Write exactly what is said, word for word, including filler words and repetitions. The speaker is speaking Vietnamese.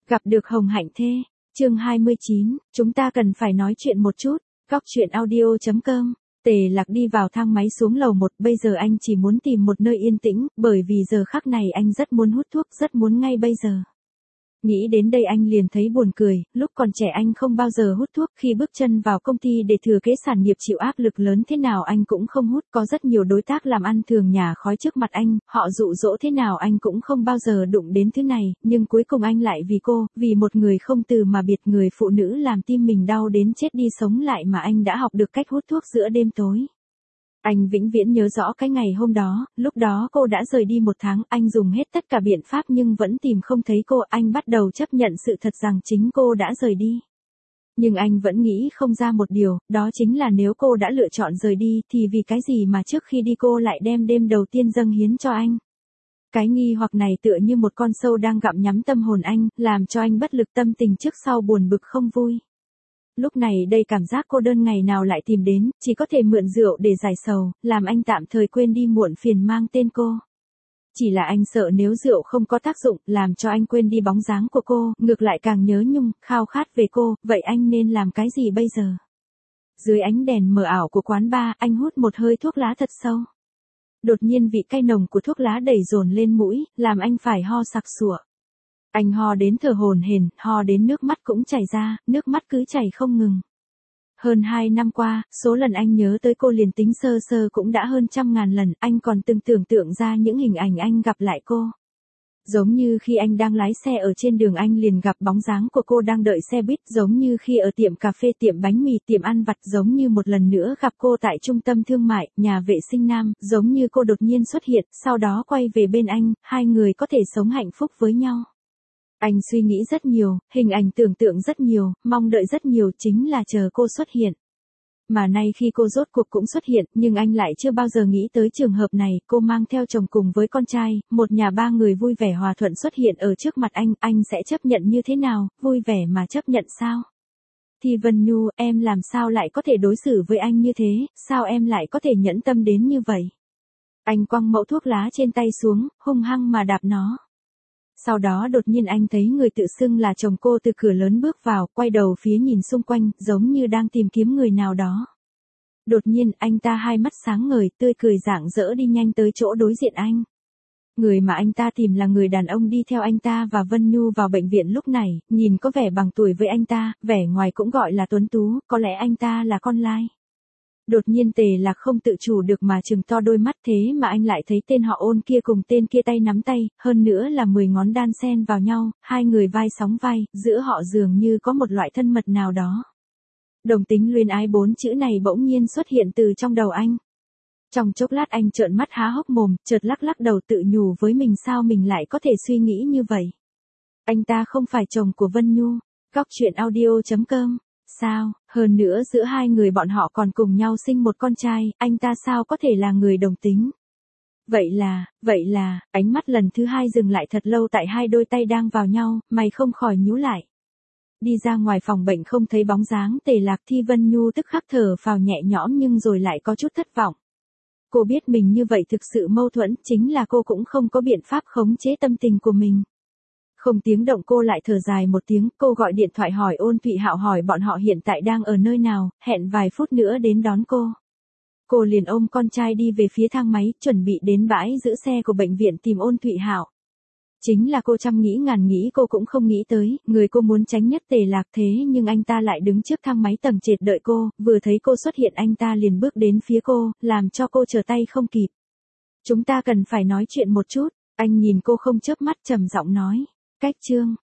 Gặp được Hồng Hạnh Thê, chương hai mươi chín, chúng ta cần phải nói chuyện một chút, góc chuyện audio chấm com. Tề Lạc đi vào thang máy xuống lầu một, bây giờ anh chỉ muốn tìm một nơi yên tĩnh, bởi vì giờ khắc này anh rất muốn hút thuốc, rất muốn ngay bây giờ. Nghĩ đến đây anh liền thấy buồn cười, lúc còn trẻ anh không bao giờ hút thuốc, khi bước chân vào công ty để thừa kế sản nghiệp chịu áp lực lớn thế nào anh cũng không hút, có rất nhiều đối tác làm ăn thường nhả khói trước mặt anh, họ dụ dỗ thế nào anh cũng không bao giờ đụng đến thứ này, nhưng cuối cùng anh lại vì cô, vì một người không từ mà biệt, người phụ nữ làm tim mình đau đến chết đi sống lại mà anh đã học được cách hút thuốc giữa đêm tối. Anh vĩnh viễn nhớ rõ cái ngày hôm đó, lúc đó cô đã rời đi một tháng, anh dùng hết tất cả biện pháp nhưng vẫn tìm không thấy cô, anh bắt đầu chấp nhận sự thật rằng chính cô đã rời đi. Nhưng anh vẫn nghĩ không ra một điều, đó chính là nếu cô đã lựa chọn rời đi, thì vì cái gì mà trước khi đi cô lại đem đêm đầu tiên dâng hiến cho anh. Cái nghi hoặc này tựa như một con sâu đang gặm nhắm tâm hồn anh, làm cho anh bất lực, tâm tình trước sau buồn bực không vui. Lúc này đây cảm giác cô đơn ngày nào lại tìm đến, chỉ có thể mượn rượu để giải sầu, làm anh tạm thời quên đi muộn phiền mang tên cô. Chỉ là anh sợ nếu rượu không có tác dụng, làm cho anh quên đi bóng dáng của cô, ngược lại càng nhớ nhung, khao khát về cô, vậy anh nên làm cái gì bây giờ? Dưới ánh đèn mờ ảo của quán bar, anh hút một hơi thuốc lá thật sâu. Đột nhiên vị cay nồng của thuốc lá đẩy dồn lên mũi, làm anh phải ho sặc sụa. Anh ho đến thở hổn hển, ho đến nước mắt cũng chảy ra, nước mắt cứ chảy không ngừng. Hơn hai năm qua, số lần anh nhớ tới cô liền tính sơ sơ cũng đã hơn trăm ngàn lần, anh còn từng tưởng tượng ra những hình ảnh anh gặp lại cô. Giống như khi anh đang lái xe ở trên đường anh liền gặp bóng dáng của cô đang đợi xe buýt, giống như khi ở tiệm cà phê, tiệm bánh mì, tiệm ăn vặt, giống như một lần nữa gặp cô tại trung tâm thương mại, nhà vệ sinh nam, giống như cô đột nhiên xuất hiện, sau đó quay về bên anh, hai người có thể sống hạnh phúc với nhau. Anh suy nghĩ rất nhiều, hình ảnh tưởng tượng rất nhiều, mong đợi rất nhiều, chính là chờ cô xuất hiện. Mà nay khi cô rốt cuộc cũng xuất hiện, nhưng anh lại chưa bao giờ nghĩ tới trường hợp này, cô mang theo chồng cùng với con trai, một nhà ba người vui vẻ hòa thuận xuất hiện ở trước mặt anh, anh sẽ chấp nhận như thế nào, vui vẻ mà chấp nhận sao? Thì Vân Nhu, em làm sao lại có thể đối xử với anh như thế, sao em lại có thể nhẫn tâm đến như vậy? Anh quăng mẫu thuốc lá trên tay xuống, hung hăng mà đạp nó. Sau đó đột nhiên anh thấy người tự xưng là chồng cô từ cửa lớn bước vào, quay đầu phía nhìn xung quanh, giống như đang tìm kiếm người nào đó. Đột nhiên, anh ta hai mắt sáng ngời, tươi cười rạng rỡ đi nhanh tới chỗ đối diện anh. Người mà anh ta tìm là người đàn ông đi theo anh ta và Vân Nhu vào bệnh viện lúc này, nhìn có vẻ bằng tuổi với anh ta, vẻ ngoài cũng gọi là tuấn tú, có lẽ anh ta là con lai. Đột nhiên Tề Lạc không tự chủ được mà trừng to đôi mắt, thế mà anh lại thấy tên họ Ôn kia cùng tên kia tay nắm tay, hơn nữa là mười ngón đan xen vào nhau, hai người vai sóng vai, giữa họ dường như có một loại thân mật nào đó. Đồng tính luyến ái bốn chữ này bỗng nhiên xuất hiện từ trong đầu anh. Trong chốc lát anh trợn mắt há hốc mồm, chợt lắc lắc đầu tự nhủ với mình sao mình lại có thể suy nghĩ như vậy. Anh ta không phải chồng của Vân Nhu. Góc chuyện audio chấm com. Sao, hơn nữa giữa hai người bọn họ còn cùng nhau sinh một con trai, anh ta sao có thể là người đồng tính? Vậy là, vậy là, ánh mắt lần thứ hai dừng lại thật lâu tại hai đôi tay đang vào nhau, mày không khỏi nhíu lại. Đi ra ngoài phòng bệnh không thấy bóng dáng Tề Lạc, Thi Vân Nhu tức khắc thở phào nhẹ nhõm nhưng rồi lại có chút thất vọng. Cô biết mình như vậy thực sự mâu thuẫn, chính là cô cũng không có biện pháp khống chế tâm tình của mình. Không tiếng động cô lại thở dài một tiếng, cô gọi điện thoại hỏi Ôn Thụy Hạo hỏi bọn họ hiện tại đang ở nơi nào, hẹn vài phút nữa đến đón cô. Cô liền ôm con trai đi về phía thang máy, chuẩn bị đến bãi giữ xe của bệnh viện tìm Ôn Thụy Hạo. Chính là cô trăm nghĩ ngàn nghĩ cô cũng không nghĩ tới, người cô muốn tránh nhất Tề Lạc, thế nhưng anh ta lại đứng trước thang máy tầng trệt đợi cô, vừa thấy cô xuất hiện anh ta liền bước đến phía cô, làm cho cô trở tay không kịp. Chúng ta cần phải nói chuyện một chút, anh nhìn cô không chớp mắt trầm giọng nói. Cách chương